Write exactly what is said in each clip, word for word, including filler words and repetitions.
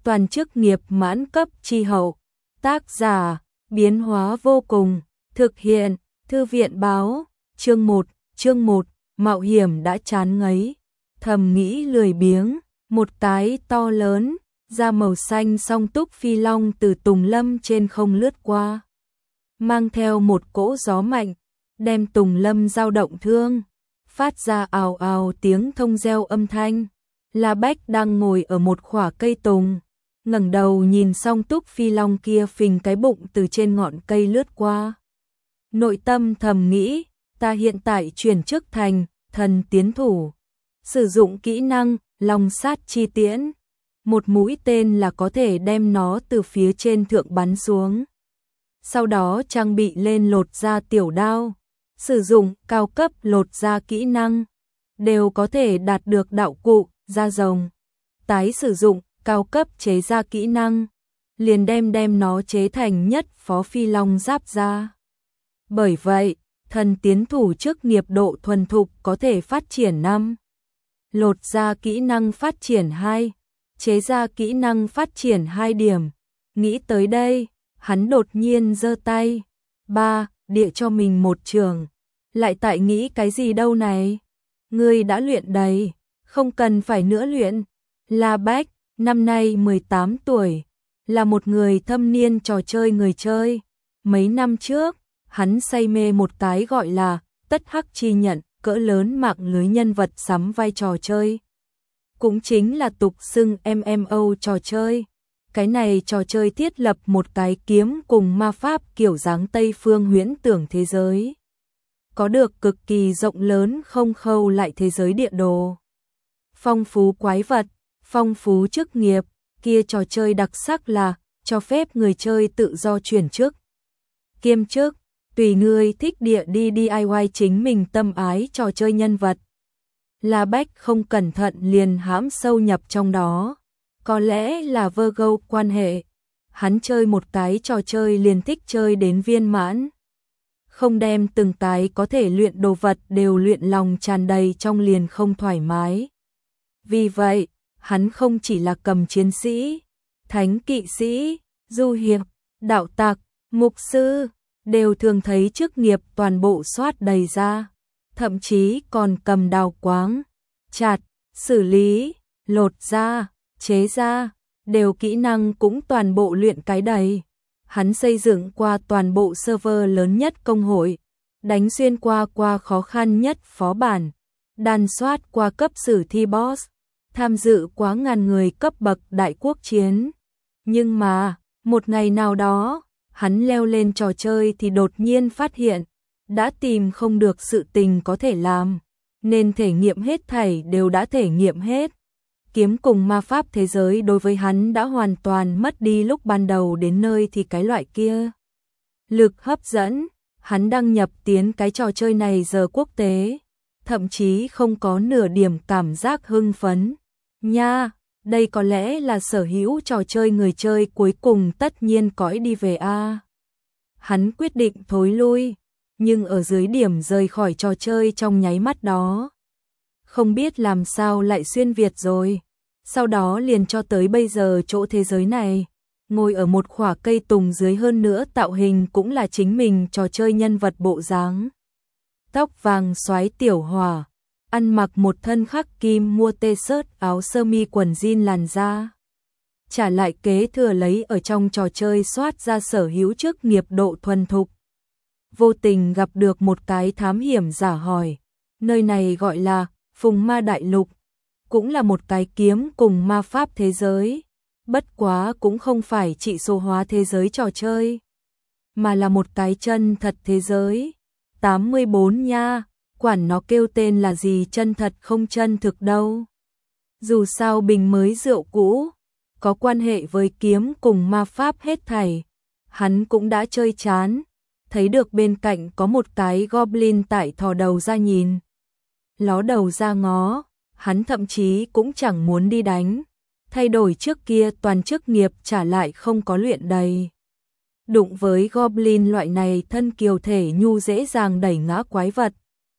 toàn chức nghiệp mãn cấp chi hậu. Tác giả, biến hóa vô cùng, thực hiện, thư viện báo, chương một, chương một, mạo hiểm đã chán ngấy, thầm nghĩ lười biếng, một cái to lớn, da màu xanh song túc phi long từ tùng lâm trên không lướt qua. Mang theo một cỗ gió mạnh, đem tùng lâm dao động thương, phát ra ào ào tiếng thông reo âm thanh. La Bách đang ngồi ở một khỏa cây tùng, ngẩng đầu nhìn song túc phi long kia phình cái bụng từ trên ngọn cây lướt qua. Nội tâm thầm nghĩ, ta hiện tại chuyển chức thành thần tiến thủ, sử dụng kỹ năng long sát chi tiễn, một mũi tên là có thể đem nó từ phía trên thượng bắn xuống. Sau đó trang bị lên lột da tiểu đao, sử dụng cao cấp lột da kỹ năng, đều có thể đạt được đạo cụ da rồng. Tái sử dụng cao cấp chế da kỹ năng, liền đem đem nó chế thành nhất phó phi long giáp da. Bởi vậy, thần tiến thủ chức nghiệp độ thuần thục có thể phát triển năm, lột da kỹ năng phát triển hai, chế da kỹ năng phát triển hai điểm. Nghĩ tới đây, hắn đột nhiên giơ tay, ba, địa cho mình một trường. Lại tại nghĩ cái gì đâu này? Ngươi đã luyện đầy, không cần phải nữa luyện. La Bách, năm nay mười tám tuổi, là một người thâm niên trò chơi người chơi. Mấy năm trước, hắn say mê một cái gọi là tất hắc chi nhận, cỡ lớn mạng lưới nhân vật sắm vai trò chơi. Cũng chính là tục xưng em em ô trò chơi. Cái này trò chơi thiết lập một cái kiếm cùng ma pháp kiểu dáng Tây phương huyễn tưởng thế giới. Có được cực kỳ rộng lớn không khâu lại thế giới địa đồ. Phong phú quái vật, phong phú chức nghiệp, kia trò chơi đặc sắc là cho phép người chơi tự do chuyển chức, kiêm chức, tùy ngươi thích địa đi đê i i chính mình tâm ái trò chơi nhân vật. La Bách không cẩn thận liền hãm sâu nhập trong đó. Có lẽ là Virgo quan hệ, hắn chơi một cái trò chơi liền thích chơi đến viên mãn. Không đem từng cái có thể luyện đồ vật đều luyện lòng tràn đầy trong liền không thoải mái. Vì vậy, hắn không chỉ là cầm chiến sĩ, thánh kỵ sĩ, du hiệp, đạo tặc, mục sư, đều thường thấy chức nghiệp toàn bộ soát đầy ra. Thậm chí còn cầm đào quáng, chặt, xử lý, lột da, chế da, đều kỹ năng cũng toàn bộ luyện cái đầy. Hắn xây dựng qua toàn bộ server lớn nhất công hội, đánh xuyên qua qua khó khăn nhất phó bản, đàn soát qua cấp sử thi boss, tham dự quá ngàn người cấp bậc đại quốc chiến. Nhưng mà, một ngày nào đó, hắn leo lên trò chơi thì đột nhiên phát hiện, đã tìm không được sự tình có thể làm, nên thể nghiệm hết thảy đều đã thể nghiệm hết. Kiếm cùng ma pháp thế giới đối với hắn đã hoàn toàn mất đi lúc ban đầu đến nơi thì cái loại kia. Lực hấp dẫn, hắn đăng nhập tiến cái trò chơi này giờ quốc tế, thậm chí không có nửa điểm cảm giác hưng phấn. Nha, đây có lẽ là sở hữu trò chơi người chơi cuối cùng tất nhiên cõi đi về a. Hắn quyết định thối lui, nhưng ở dưới điểm rời khỏi trò chơi trong nháy mắt đó, không biết làm sao lại xuyên Việt rồi. Sau đó liền cho tới bây giờ chỗ thế giới này, ngồi ở một khỏa cây tùng dưới, hơn nữa tạo hình cũng là chính mình trò chơi nhân vật bộ dáng. Tóc vàng xoái tiểu hỏa, ăn mặc một thân khắc kim mua t-shirt áo sơ mi quần jean làn da. Trả lại kế thừa lấy ở trong trò chơi soát ra sở hữu chức nghiệp độ thuần thục. Vô tình gặp được một cái thám hiểm giả hỏi, nơi này gọi là Phùng Ma Đại Lục, cũng là một cái kiếm cùng ma pháp thế giới, bất quá cũng không phải trị số hóa thế giới trò chơi, mà là một cái chân thật thế giới. tám mươi bốn nha, quản nó kêu tên là gì chân thật không chân thực đâu. Dù sao bình mới rượu cũ, có quan hệ với kiếm cùng ma pháp hết thảy, hắn cũng đã chơi chán, thấy được bên cạnh có một cái goblin tại thò đầu ra nhìn, ló đầu ra ngó, hắn thậm chí cũng chẳng muốn đi đánh, thay đổi trước kia toàn chức nghiệp trả lại không có luyện đầy. Đụng với goblin loại này thân kiều thể nhu dễ dàng đẩy ngã quái vật,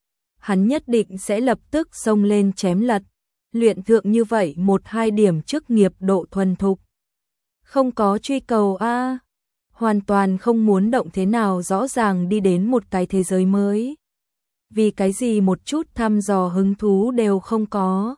hắn nhất định sẽ lập tức xông lên chém lật, luyện thượng như vậy một hai điểm chức nghiệp độ thuần thục, Không có truy cầu a, hoàn toàn không muốn động thế nào, rõ ràng đi đến một cái thế giới mới. Vì cái gì một chút thăm dò hứng thú đều không có.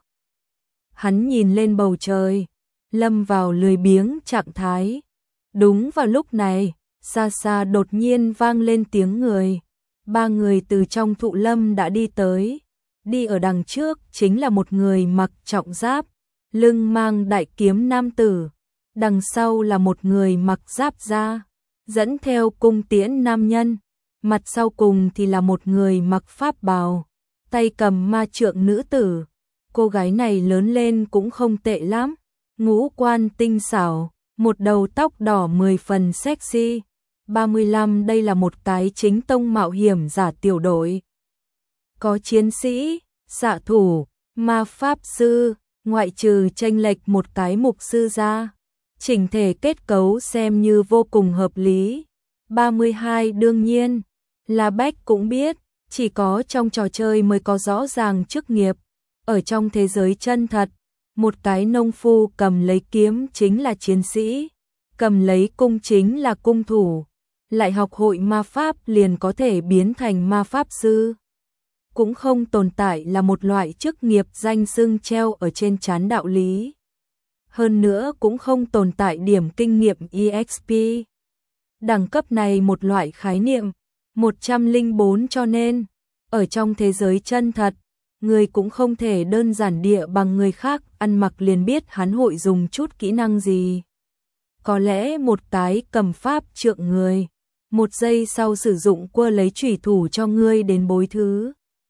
Hắn nhìn lên bầu trời, lâm vào lười biếng trạng thái. Đúng vào lúc này, xa xa đột nhiên vang lên tiếng người. Ba người từ trong thụ lâm đã đi tới. Đi ở đằng trước chính là một người mặc trọng giáp, lưng mang đại kiếm nam tử. Đằng sau là một người mặc giáp da, dẫn theo cung tiễn nam nhân. Mặt sau cùng thì là một người mặc pháp bào, tay cầm ma trượng nữ tử. Cô gái này lớn lên cũng không tệ lắm, ngũ quan tinh xảo, một đầu tóc đỏ mười phần sexy. ba mươi lăm đây là một cái chính tông mạo hiểm giả tiểu đội. Có chiến sĩ, xạ thủ, ma pháp sư, ngoại trừ chênh lệch một cái mục sư ra. Chỉnh thể kết cấu xem như vô cùng hợp lý. ba mươi hai đương nhiên, La Bách cũng biết, chỉ có trong trò chơi mới có rõ ràng chức nghiệp. Ở trong thế giới chân thật, một cái nông phu cầm lấy kiếm chính là chiến sĩ, cầm lấy cung chính là cung thủ, lại học hội ma pháp liền có thể biến thành ma pháp sư. Cũng không tồn tại là một loại chức nghiệp danh xưng treo ở trên trán đạo lý. Hơn nữa cũng không tồn tại điểm kinh nghiệm e ích pê. Đẳng cấp này một loại khái niệm, một trăm lẻ bốn cho nên, ở trong thế giới chân thật, người cũng không thể đơn giản địa bằng người khác ăn mặc liền biết hắn hội dùng chút kỹ năng gì. Có lẽ một cái cầm pháp trượng người, một giây sau sử dụng quơ lấy chủy thủ cho ngươi đến bối thứ.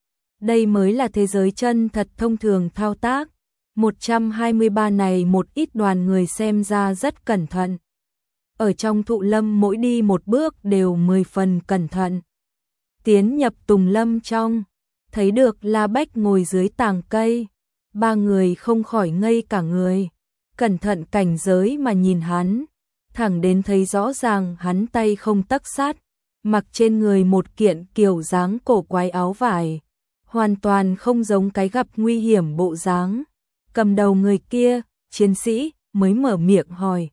Đây mới là thế giới chân thật thông thường thao tác. một trăm hai mươi ba này một ít đoàn người xem ra rất cẩn thận. Ở trong thụ lâm mỗi đi một bước đều mười phần cẩn thận. Tiến nhập tùng lâm trong, thấy được La Bách ngồi dưới tàng cây. Ba người không khỏi ngây cả người, cẩn thận cảnh giới mà nhìn hắn. Thẳng đến thấy rõ ràng hắn tay không tấc sát, mặc trên người một kiện kiểu dáng cổ quái áo vải. Hoàn toàn không giống cái gặp nguy hiểm bộ dáng. Cầm đầu người kia, chiến sĩ, mới mở miệng hỏi.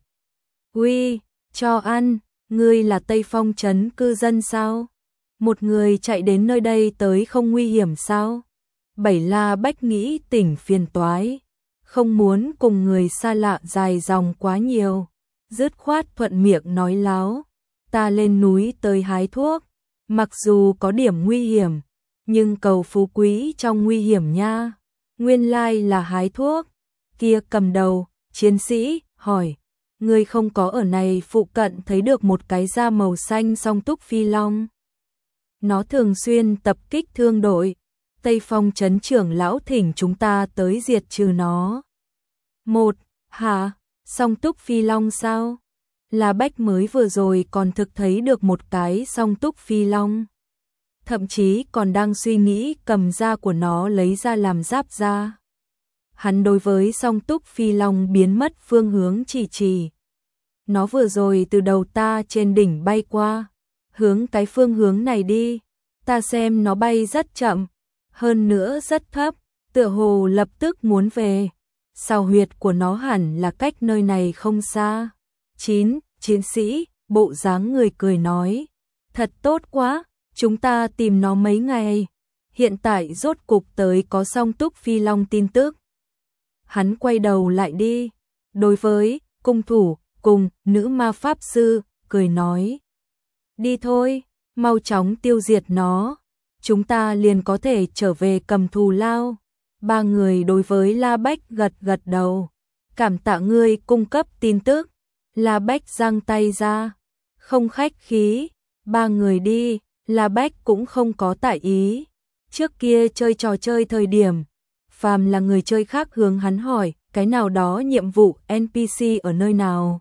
Uy, cho ăn, ngươi là Tây Phong trấn cư dân sao? Một người chạy đến nơi đây tới không nguy hiểm sao? Bảy La Bách nghĩ tỉnh phiền toái, không muốn cùng người xa lạ dài dòng quá nhiều. Dứt khoát thuận miệng nói láo. Ta lên núi tới hái thuốc, mặc dù có điểm nguy hiểm, nhưng cầu phú quý trong nguy hiểm nha. Nguyên lai là hái thuốc. Kia cầm đầu, chiến sĩ, hỏi. Ngươi không có ở này phụ cận thấy được một cái da màu xanh song túc phi long. Nó thường xuyên tập kích thương đội. Tây Phong trấn trưởng lão thỉnh chúng ta tới diệt trừ nó. Một, hả? Song túc phi long sao? La Bách mới vừa rồi còn thực thấy được một cái song túc phi long. Thậm chí còn đang suy nghĩ cầm da của nó lấy ra làm giáp da. Hắn đối với song túc phi long biến mất phương hướng chỉ chỉ. Nó vừa rồi từ đầu ta trên đỉnh bay qua, hướng cái phương hướng này đi. Ta xem nó bay rất chậm, hơn nữa rất thấp, tựa hồ lập tức muốn về. Sao huyệt của nó hẳn là cách nơi này không xa. Chín, chiến sĩ, bộ dáng người cười nói. Thật tốt quá, chúng ta tìm nó mấy ngày. Hiện tại rốt cục tới có song túc phi long tin tức. Hắn quay đầu lại đi. Đối với cung thủ cùng nữ ma pháp sư, cười nói. Đi thôi, mau chóng tiêu diệt nó. Chúng ta liền có thể trở về cầm thù lao. Ba người đối với La Bách gật gật đầu. Cảm tạ ngươi cung cấp tin tức. La Bách giang tay ra. Không khách khí. Ba người đi. La Bách cũng không có tại ý. Trước kia chơi trò chơi thời điểm, phàm là người chơi khác hướng hắn hỏi cái nào đó nhiệm vụ en pê xê ở nơi nào.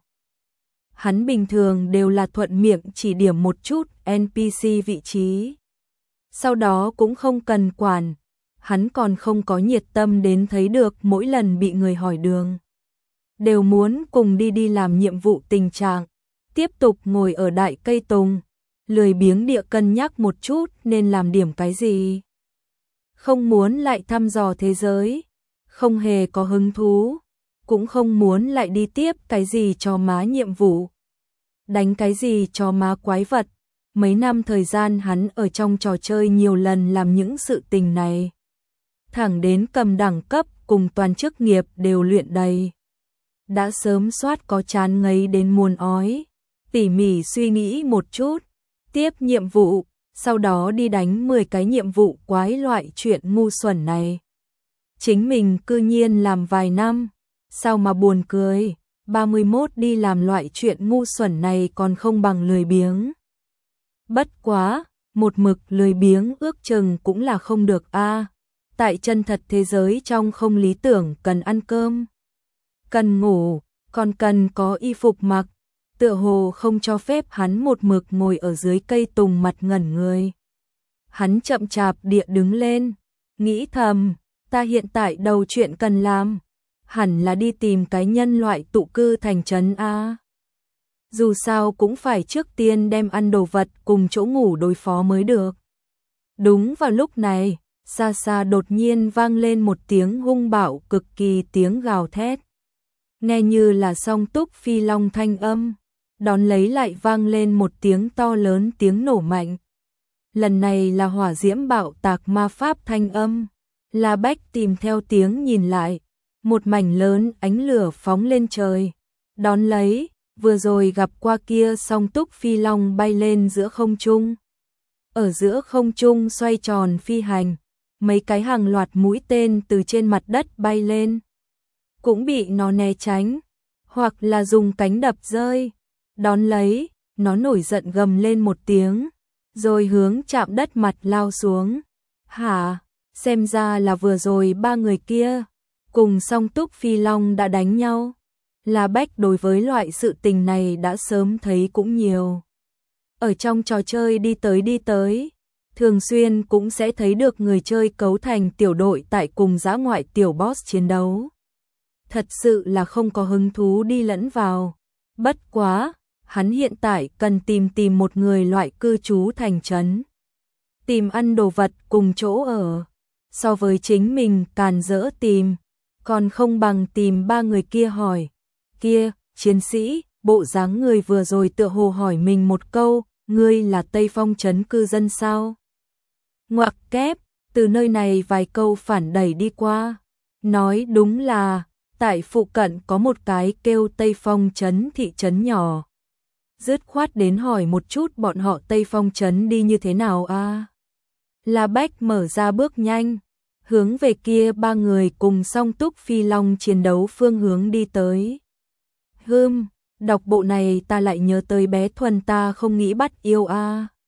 Hắn bình thường đều là thuận miệng chỉ điểm một chút en pê xê vị trí. Sau đó cũng không cần quản. Hắn còn không có nhiệt tâm đến thấy được mỗi lần bị người hỏi đường. Đều muốn cùng đi đi làm nhiệm vụ tình trạng. Tiếp tục ngồi ở đại cây tùng. Lười biếng địa cân nhắc một chút nên làm điểm cái gì. Không muốn lại thăm dò thế giới. Không hề có hứng thú. cũng không muốn lại đi tiếp cái gì cho má nhiệm vụ, đánh cái gì cho má quái vật. Mấy năm thời gian hắn ở trong trò chơi nhiều lần làm những sự tình này. Thẳng đến cầm đẳng cấp cùng toàn chức nghiệp đều luyện đầy. Đã sớm soát có chán ngấy đến muốn ói. Tỉ mỉ suy nghĩ một chút, tiếp nhiệm vụ, sau đó đi đánh mười cái nhiệm vụ quái loại chuyện ngu xuẩn này. Chính mình cư nhiên làm vài năm, sao mà buồn cười, ba mươi mốt đi làm loại chuyện ngu xuẩn này còn không bằng lười biếng. Bất quá, một mực lười biếng ước chừng cũng là không được a. Tại chân thật thế giới trong không lý tưởng cần ăn cơm, cần ngủ, còn cần có y phục mặc, tựa hồ không cho phép hắn một mực ngồi ở dưới cây tùng mặt ngẩn người. Hắn chậm chạp địa đứng lên, nghĩ thầm, ta hiện tại đầu chuyện cần làm, hẳn là đi tìm cái nhân loại tụ cư thành trấn a. Dù sao cũng phải trước tiên đem ăn đồ vật cùng chỗ ngủ đối phó mới được. Đúng vào lúc này, xa xa đột nhiên vang lên một tiếng hung bạo cực kỳ tiếng gào thét. Nghe như là song túc phi long thanh âm, đón lấy lại vang lên một tiếng to lớn tiếng nổ mạnh. Lần này là hỏa diễm bạo tạc ma pháp thanh âm. La Bách tìm theo tiếng nhìn lại, một mảnh lớn ánh lửa phóng lên trời. Đón lấy, vừa rồi gặp qua kia song túc phi long bay lên giữa không trung. Ở giữa không trung xoay tròn phi hành, mấy cái hàng loạt mũi tên từ trên mặt đất bay lên, cũng bị nó né tránh, hoặc là dùng cánh đập rơi. Đón lấy, nó nổi giận gầm lên một tiếng, rồi hướng chạm đất mặt lao xuống. Hả, xem ra là vừa rồi ba người kia, cùng song túc phi long đã đánh nhau. La Bách đối với loại sự tình này đã sớm thấy cũng nhiều. Ở trong trò chơi đi tới đi tới, thường xuyên cũng sẽ thấy được người chơi cấu thành tiểu đội tại cùng dã ngoại tiểu boss chiến đấu. Thật sự là không có hứng thú đi lẫn vào. Bất quá, hắn hiện tại cần tìm tìm một người loại cư trú thành trấn. Tìm ăn đồ vật cùng chỗ ở. So với chính mình càn rỡ tìm, còn không bằng tìm ba người kia hỏi. Kia, chiến sĩ, bộ dáng người vừa rồi tựa hồ hỏi mình một câu, ngươi là Tây Phong trấn cư dân sao? Ngoặc kép, từ nơi này vài câu phản đẩy đi qua. Nói đúng là, tại phụ cận có một cái kêu Tây Phong trấn thị trấn nhỏ. Dứt khoát đến hỏi một chút bọn họ Tây Phong trấn đi như thế nào a? À? La Bách mở ra bước nhanh, hướng về kia ba người cùng song túc phi long chiến đấu phương hướng đi tới. Hừm, đọc bộ này ta lại nhớ tới bé Thuần ta không nghĩ bắt yêu a. À.